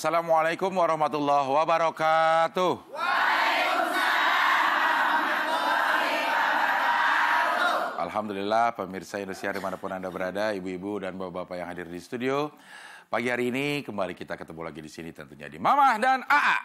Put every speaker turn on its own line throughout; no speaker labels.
Assalamualaikum warahmatullahi wabarakatuh. Alhamdulillah pemirsa Indonesia dimanapun Anda berada, ibu-ibu dan bapak-bapak yang hadir di studio. Pagi hari ini kembali kita ketemu lagi di sini tentunya di Mamah dan AA.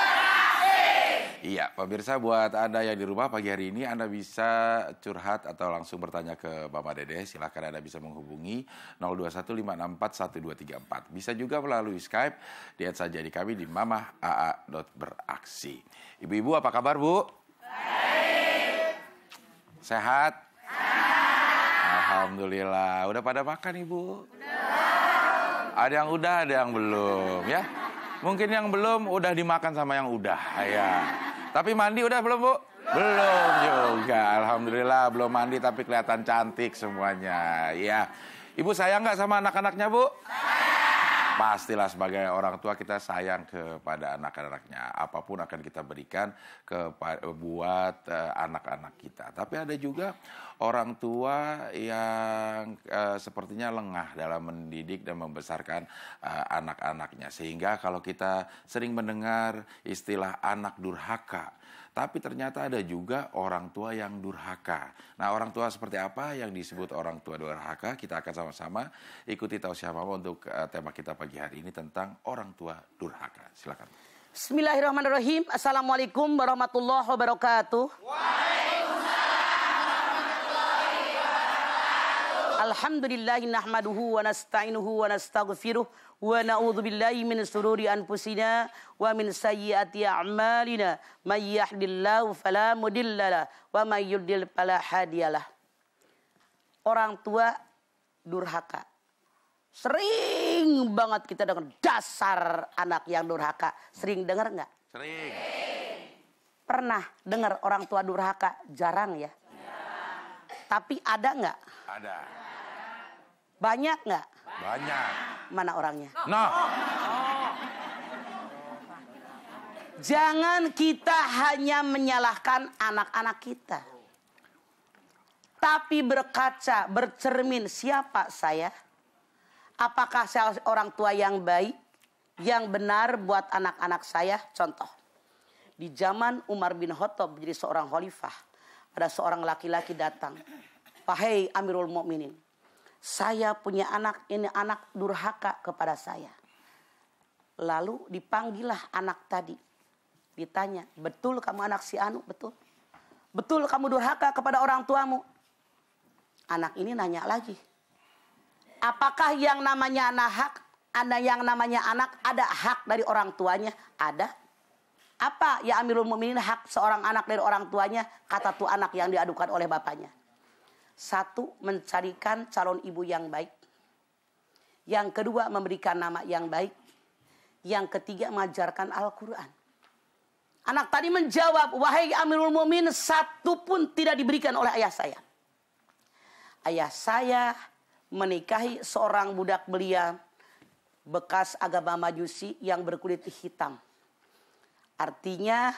Iya, pemirsa buat Anda yang di rumah pagi hari ini Anda bisa curhat atau langsung bertanya ke Mama Dede. Silahkan Anda bisa menghubungi 0215641234. Bisa juga melalui Skype. Lihat saja di kami di mamah.aa.beraksi. Ibu-ibu apa kabar, Bu? Baik. Sehat? Alhamdulillah. Udah pada makan, Ibu? Udah. Ada yang udah, ada yang belum, ya? Mungkin yang belum udah dimakan sama yang udah, ya. Tapi mandi udah belum, Bu? Belum juga. Alhamdulillah belum mandi tapi kelihatan cantik semuanya. Ya. Ibu sayang nggak sama anak-anaknya, Bu? Pastilah sebagai orang tua kita sayang kepada anak-anaknya. Apapun akan kita berikan buat anak-anak kita. Tapi ada juga orang tua yang sepertinya lengah dalam mendidik dan membesarkan anak-anaknya. Sehingga kalau kita sering mendengar istilah anak durhaka, tapi ternyata ada juga orang tua yang durhaka. Nah, orang tua seperti apa yang disebut orang tua durhaka? Kita akan sama-sama ikuti tausiah Mama untuk tema kita pagi hari ini tentang orang tua durhaka. Silakan.
Bismillahirrahmanirrahim. Assalamualaikum warahmatullahi wabarakatuh. Alhamdulillahi nahmaduhu wa nasta'inuhu wa nastaghfiruh wa na'udzu billahi min shururi anfusina wa min sayyiati a'malina may yahdihillahu fala mudhillalah wa may yudlil fala hadiyalah. Orang tua durhaka. Sering banget kita dengar dasar anak yang durhaka. Sering dengar enggak?
Sering.
Pernah dengar orang tua durhaka? Jarang ya. Tapi ada enggak?
Ada.
Banyak nggak?
Banyak.
Mana orangnya?
Nah.
Jangan kita hanya menyalahkan anak-anak kita. Tapi berkaca, bercermin, siapa saya? Apakah saya orang tua yang baik, yang benar buat anak-anak saya? Contoh, di zaman Umar bin Khattab menjadi seorang khalifah, ada seorang laki-laki datang. Wahai Amirul Mukminin, saya punya anak, ini anak durhaka kepada saya. Lalu dipanggillah anak tadi. Ditanya, betul kamu anak si Anu? Betul. Betul kamu durhaka kepada orang tuamu? Anak ini nanya lagi. Apakah yang namanya anak ada hak dari orang tuanya? Ada. Apa ya Amirul Mukminin hak seorang anak dari orang tuanya? Kata tuh anak yang diadukan oleh bapaknya. Satu, mencarikan calon ibu yang baik. Yang kedua, memberikan nama yang baik. Yang ketiga, mengajarkan Al-Quran. Anak tadi menjawab, wahai Amirul Mukminin, satu pun tidak diberikan oleh ayah saya. Ayah saya menikahi seorang budak belia bekas agama Majusi yang berkulit hitam. Artinya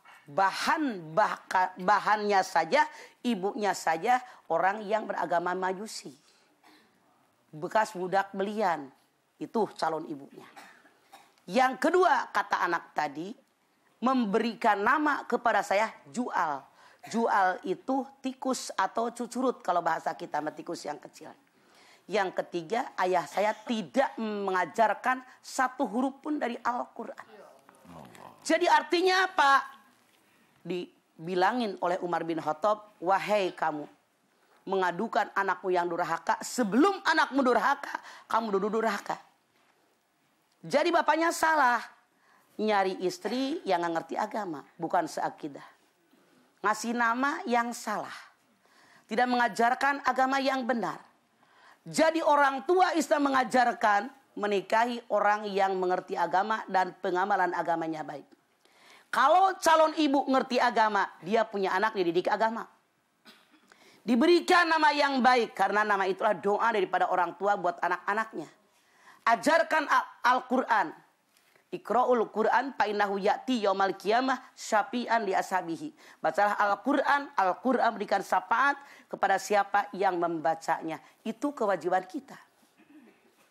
bahannya saja, ibunya saja orang yang beragama Majusi. Bekas budak belian, itu calon ibunya. Yang kedua, kata anak tadi, memberikan nama kepada saya Jual. Jual itu tikus atau cucurut kalau bahasa kita, tikus yang kecil. Yang ketiga, ayah saya tidak mengajarkan satu huruf pun dari Al-Quran. Jadi artinya apa? Dibilangin oleh Umar bin Khattab, wahai kamu, mengadukan anakmu yang durhaka, sebelum anakmu durhaka, kamu dulu durhaka. Jadi bapaknya salah, nyari istri yang nggak ngerti agama, bukan seakidah. Ngasih nama yang salah, tidak mengajarkan agama yang benar. Jadi orang tua Islam mengajarkan menikahi orang yang mengerti agama dan pengamalan agamanya baik. Kalau calon ibu ngerti agama, dia punya anak dididik agama. Diberikan nama yang baik, karena nama itulah doa daripada orang tua buat anak-anaknya. Ajarkan Al-Quran. Iqra'ul Quran fa'innahu ya'ti yaumal qiyamah syafi'an li ashabihi. Bacalah Al-Quran, Al-Quran berikan syafaat kepada siapa yang membacanya. Itu kewajiban kita.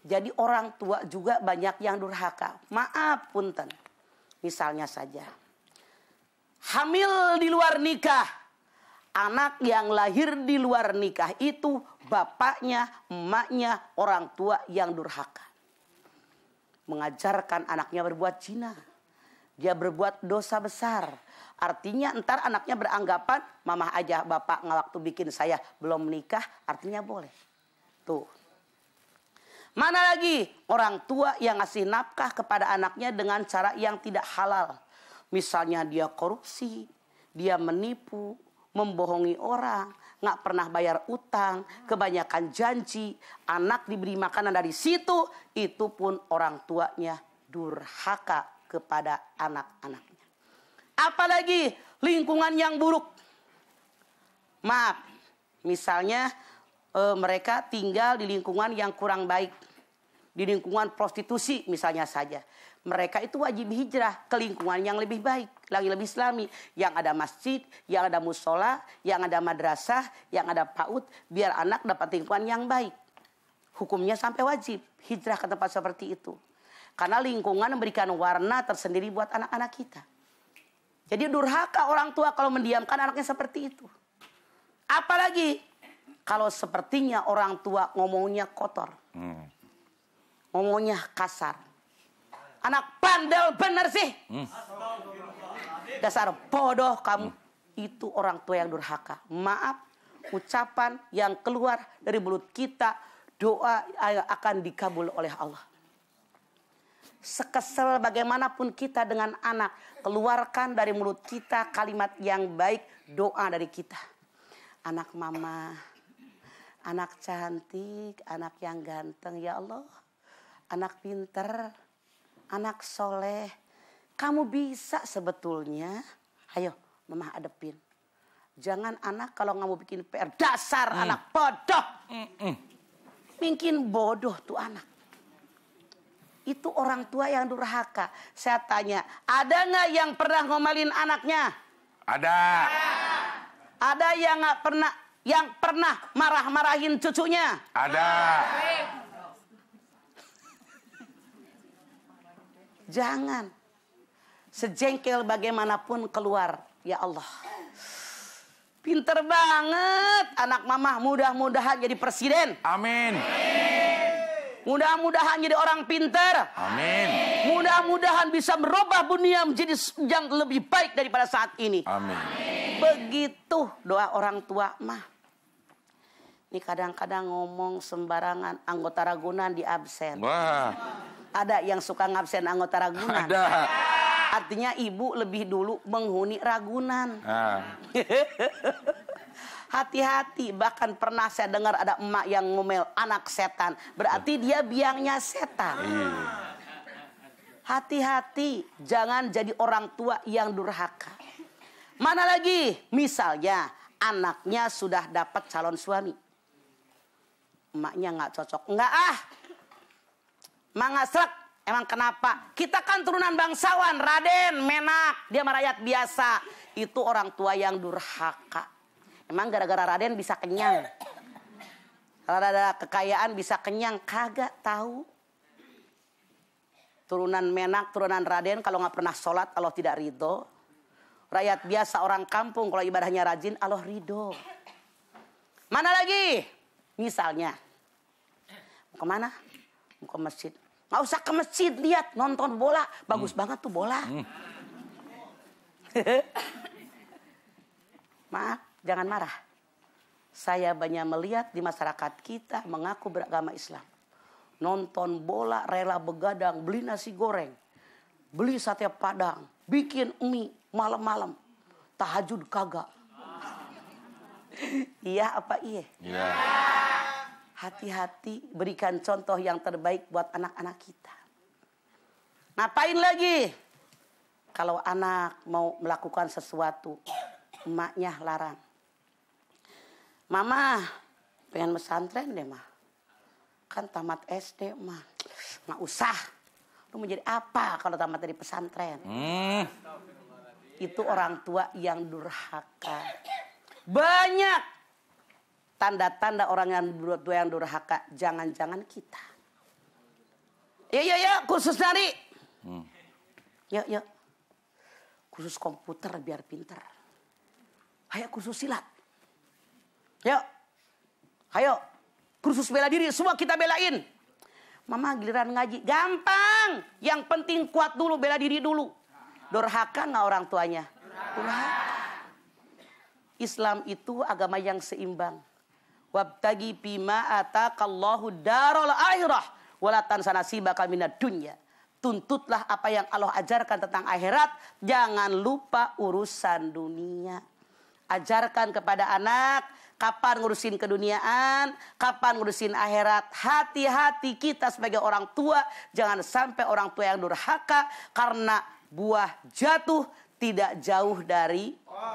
Jadi orang tua juga banyak yang durhaka. Maaf punten. Misalnya saja. Hamil di luar nikah. Anak yang lahir di luar nikah itu bapaknya, emaknya, orang tua yang durhaka. Mengajarkan anaknya berbuat zina. Dia berbuat dosa besar. Artinya entar anaknya beranggapan mama aja bapak waktu bikin saya belum menikah, artinya boleh. Tuh. Mana lagi orang tua yang ngasih nafkah kepada anaknya dengan cara yang tidak halal. Misalnya dia korupsi, dia menipu, membohongi orang, nggak pernah bayar utang, kebanyakan janji, anak diberi makanan dari situ, itu pun orang tuanya durhaka kepada anak-anaknya. Apalagi lingkungan yang buruk. Maaf, misalnya mereka tinggal di lingkungan yang kurang baik. Di lingkungan prostitusi misalnya saja. Mereka itu wajib hijrah ke lingkungan yang lebih baik, lagi lebih islami. Yang ada masjid, yang ada musola, yang ada madrasah, yang ada PAUD. Biar anak dapat lingkungan yang baik. Hukumnya sampai wajib hijrah ke tempat seperti itu. Karena lingkungan memberikan warna tersendiri buat anak-anak kita. Jadi durhaka orang tua kalau mendiamkan anaknya seperti itu. Apalagi kalau sepertinya orang tua ngomongnya kotor. Ngomongnya kasar. Anak bandel bener sih. Dasar bodoh kamu. Itu orang tua yang durhaka. Maaf, ucapan yang keluar dari mulut kita, doa yang akan dikabul oleh Allah. Sekesel bagaimanapun kita dengan anak, keluarkan dari mulut kita kalimat yang baik, doa dari kita. Anak mama, anak cantik, anak yang ganteng, ya Allah. Anak pinter, anak soleh. Kamu bisa sebetulnya. Ayo, mama hadepin. Jangan anak kalau nggak mau bikin PR, dasar anak bodoh. Mungkin bodoh tuh anak. Itu orang tua yang durhaka. Saya tanya, ada nggak yang pernah ngomelin anaknya?
Ada.
Ada yang nggak pernah, yang pernah marah-marahin cucunya?
Ada.
Jangan. Sejengkel bagaimanapun keluar, ya Allah. Pinter banget anak mama, mudah-mudahan jadi presiden.
Amin.
Mudah-mudahan jadi orang pinter.
Amin.
Mudah-mudahan bisa merubah dunia menjadi yang lebih baik daripada saat ini.
Amin.
Begitu doa orang tua mah. Ini kadang-kadang ngomong sembarangan, anggota Ragunan di absen.
Wah.
Ada yang suka ngabsen anggota Ragunan.
Ada.
Artinya ibu lebih dulu menghuni Ragunan. Hati-hati, bahkan pernah saya dengar ada emak yang ngomel anak setan. Berarti dia biangnya setan. Hati-hati, jangan jadi orang tua yang durhaka. Mana lagi? Misalnya anaknya sudah dapat calon suami. Emaknya nggak cocok. Nggak Mangasrek. Emang kenapa? Kita kan turunan bangsawan, Raden, Menak. Dia merakyat biasa. Itu orang tua yang durhaka. Emang gara-gara Raden bisa kenyang. Kalau ada kekayaan bisa kenyang. Kagak tahu. Turunan Menak, turunan Raden. Kalau nggak pernah sholat, Allah tidak ridho. Rakyat biasa orang kampung. Kalau ibadahnya rajin, Allah ridho. Mana lagi? Misalnya. Mau kemana? Mau ke masjid. Nggak usah ke masjid, lihat. Nonton bola. Bagus banget tuh bola. Maaf. Jangan marah. Saya banyak melihat di masyarakat kita mengaku beragama Islam. Nonton bola, rela begadang, beli nasi goreng. Beli sate padang, bikin mie malam-malam. Tahajud kagak. Iya apa iya?
Iya.
Hati-hati, berikan contoh yang terbaik buat anak-anak kita. Ngapain lagi? Kalau anak mau melakukan sesuatu, emaknya larang. Mama, pengen pesantren deh, mah. Kan tamat SD, mah. Nggak usah. Lu mau jadi apa kalau tamat dari pesantren? Itu orang tua yang durhaka. Banyak tanda-tanda orang yang durhaka. Jangan-jangan kita. Ya, kursus nari. Ya. Kursus komputer biar pinter. Ayo kursus silat. Yuk. Ayo. Kursus bela diri, semua kita belain. Mama giliran ngaji, gampang. Yang penting kuat dulu, bela diri dulu. Durhaka nggak orang tuanya? Durhaka. Islam itu agama yang seimbang. Wabtagi bima ataqallahu darul akhirah wala tansa nasibaka minad dunya. Tuntutlah apa yang Allah ajarkan tentang akhirat, jangan lupa urusan dunia. Ajarkan kepada anak kapan ngurusin keduniaan, kapan ngurusin akhirat. Hati-hati kita sebagai orang tua, jangan sampai orang tua yang durhaka, karena buah jatuh tidak jauh dari.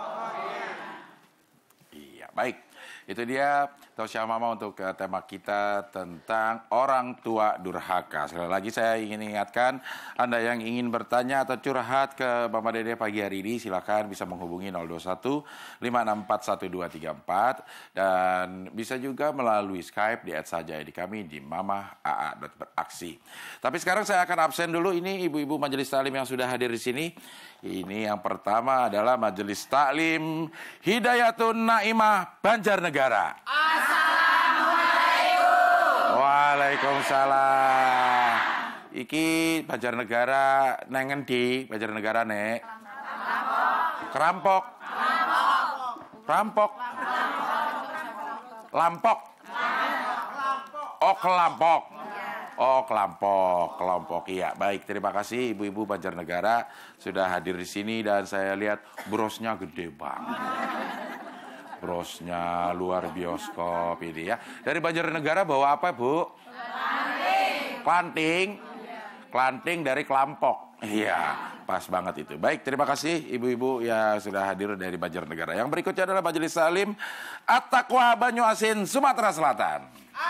Iya, baik. Itu dia Tausya Mama untuk tema kita tentang orang tua durhaka. Sekali lagi saya ingin ingatkan, Anda yang ingin bertanya atau curhat ke Mama Dede pagi hari ini, silakan bisa menghubungi 021 564 1234 dan bisa juga melalui Skype di @saja di kami di mama.aa.beraksi. Tapi sekarang saya akan absen dulu, ini ibu-ibu majelis taklim yang sudah hadir di sini. Ini yang pertama adalah Majelis Taklim Hidayatun Naimah Banjarnegara. Assalamualaikum. Waalaikumsalam. Iki Banjarnegara neng endi? Banjarnegara nek? Kerampok. Rampok. Lampok. Oh, Kelampok. Oh, kelompok. Iya, baik. Terima kasih ibu-ibu Banjarnegara sudah hadir di sini dan saya lihat brosnya gede banget. Brosnya luar bioskop ini ya. Dari Banjarnegara bawa apa, Bu? Klanting. Klanting dari Kelampok. Iya, pas banget itu. Baik, terima kasih ibu-ibu yang sudah hadir dari Banjarnegara. Yang berikutnya adalah Majelis Taklim At-Taqwa Banyuasin, Sumatera Selatan.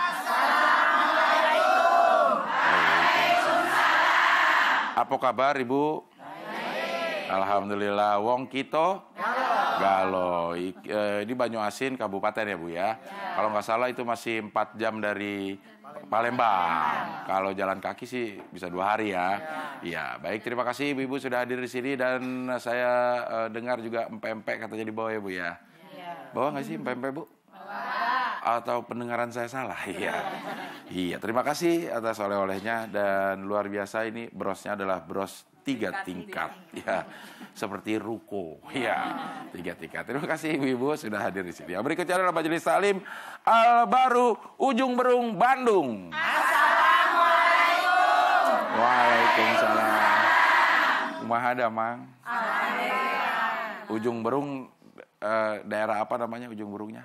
Apa kabar Ibu? Baik. Alhamdulillah. Wong kita Galo. Ini Banyuasin Kabupaten ya Bu ya. Kalau nggak salah itu masih 4 jam dari Palembang. Kalau jalan kaki sih bisa 2 hari ya. Iya, baik, terima kasih Ibu sudah hadir di sini dan saya dengar juga empek-empek katanya di bawah ya Bu ya. Bawa nggak sih empek-empek Bu? Atau pendengaran saya salah? Iya, terima kasih atas oleh-olehnya dan luar biasa ini brosnya adalah bros 3 tingkat ya, seperti ruko ya, 3 tingkat. Terima kasih ibu-ibu sudah hadir di sini. Berikutnya adalah Majelis Taklim Al Baru Ujung Berung Bandung. Assalamualaikum. Waalaikumsalam. Kumaha damang? Ujung Berung daerah apa namanya Ujung Berungnya?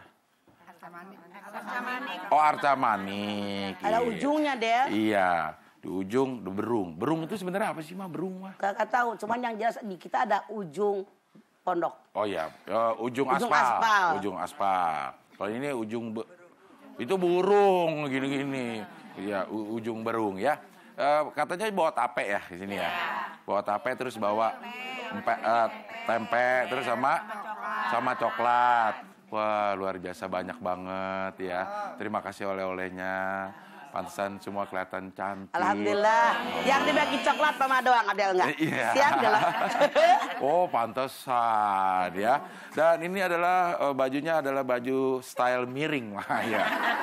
Oh, Arca Manik.
Ada ujungnya deh.
Iya, di ujung di berung. Berung itu sebenarnya apa sih mah berung mah?
Gak tahu, cuman yang jelas di kita ada ujung pondok.
Oh iya, ujung aspal. Ujung aspal. Kalau ini itu burung gini-gini. Iya, ujung berung ya. Katanya bawa tape ya di sini ya. Bawa tape terus bawa tempe terus sama coklat. Wah, luar biasa banyak banget ya. Terima kasih oleh-olehnya. Pantesan semua kelihatan cantik.
Alhamdulillah. Yang dibagi coklat Mama doang, ada enggak?
Iya.
Siap enggak?
Oh, pantesan ya. Dan ini adalah bajunya adalah baju style miring lah ya.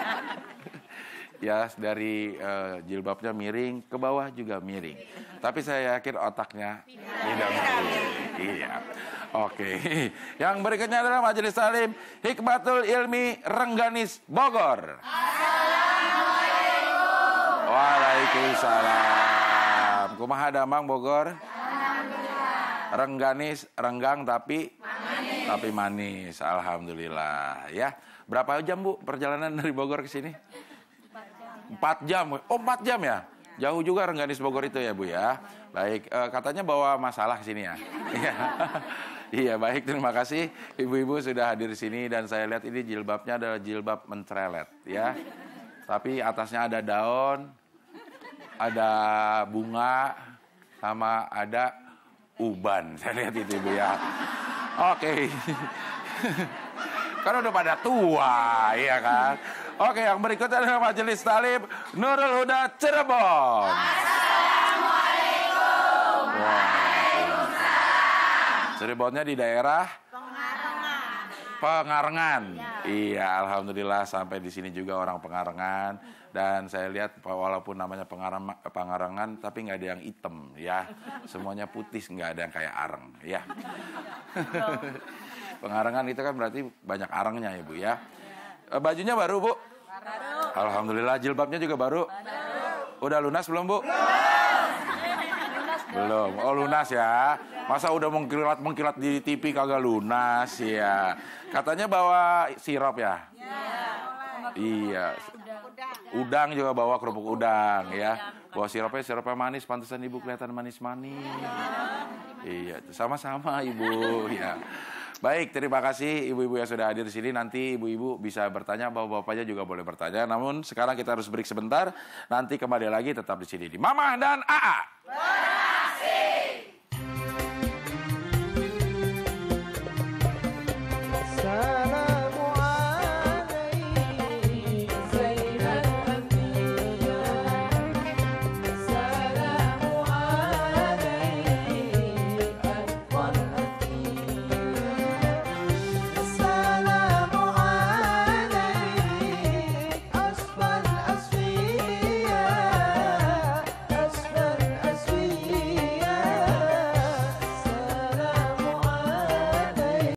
Ya, dari jilbabnya miring, ke bawah juga miring. Tapi saya yakin otaknya tidak miring. Iya. Oke. Yang berikutnya adalah Majelis Taklim Hikmatul Ilmi Rengganis Bogor. Assalamualaikum. Waalaikumsalam. Kumaha damang Bogor? Alhamdulillah. Rengganis, renggang tapi manis. Alhamdulillah ya. Berapa jam Bu perjalanan dari Bogor ke sini? 4 jam. Oh, 4 jam ya? Jauh juga Rengganis Bogor itu ya Bu ya. Baik, katanya bawa masalah ke sini ya. Iya, baik, terima kasih ibu-ibu sudah hadir di sini dan saya lihat ini jilbabnya adalah jilbab mencerelet ya. Tapi atasnya ada daun, ada bunga, sama ada uban. Saya lihat itu Ibu ya. Oke. Kan udah pada tua, ya kan? Oke, yang berikutnya adalah Majelis Taklim Nurul Huda Cirebon. Reboundnya di daerah Pengarengan. Iya, alhamdulillah sampai di sini juga orang Pengarengan. Dan saya lihat walaupun namanya Pengarengan, tapi nggak ada yang hitam ya. Semuanya putih, nggak ada yang kayak areng ya. Pengarengan itu kan berarti banyak arengnya ya Bu ya. Bajunya baru Bu? Baru. Alhamdulillah, jilbabnya juga baru? Baru. Udah lunas belum Bu? Belum. Oh lunas ya. Masa udah mengkilat di TV kagak lunas ya. Katanya bawa sirup ya? Iya. Udang juga bawa, kerupuk udang ya. Bawa sirupnya manis, pantesan Ibu kelihatan manis-manis. Iya, sama-sama Ibu ya. Baik, terima kasih ibu-ibu yang sudah hadir di sini. Nanti ibu-ibu bisa bertanya, bapak-bapaknya juga boleh bertanya. Namun sekarang kita harus break sebentar. Nanti kembali lagi tetap di sini di Mama dan AA.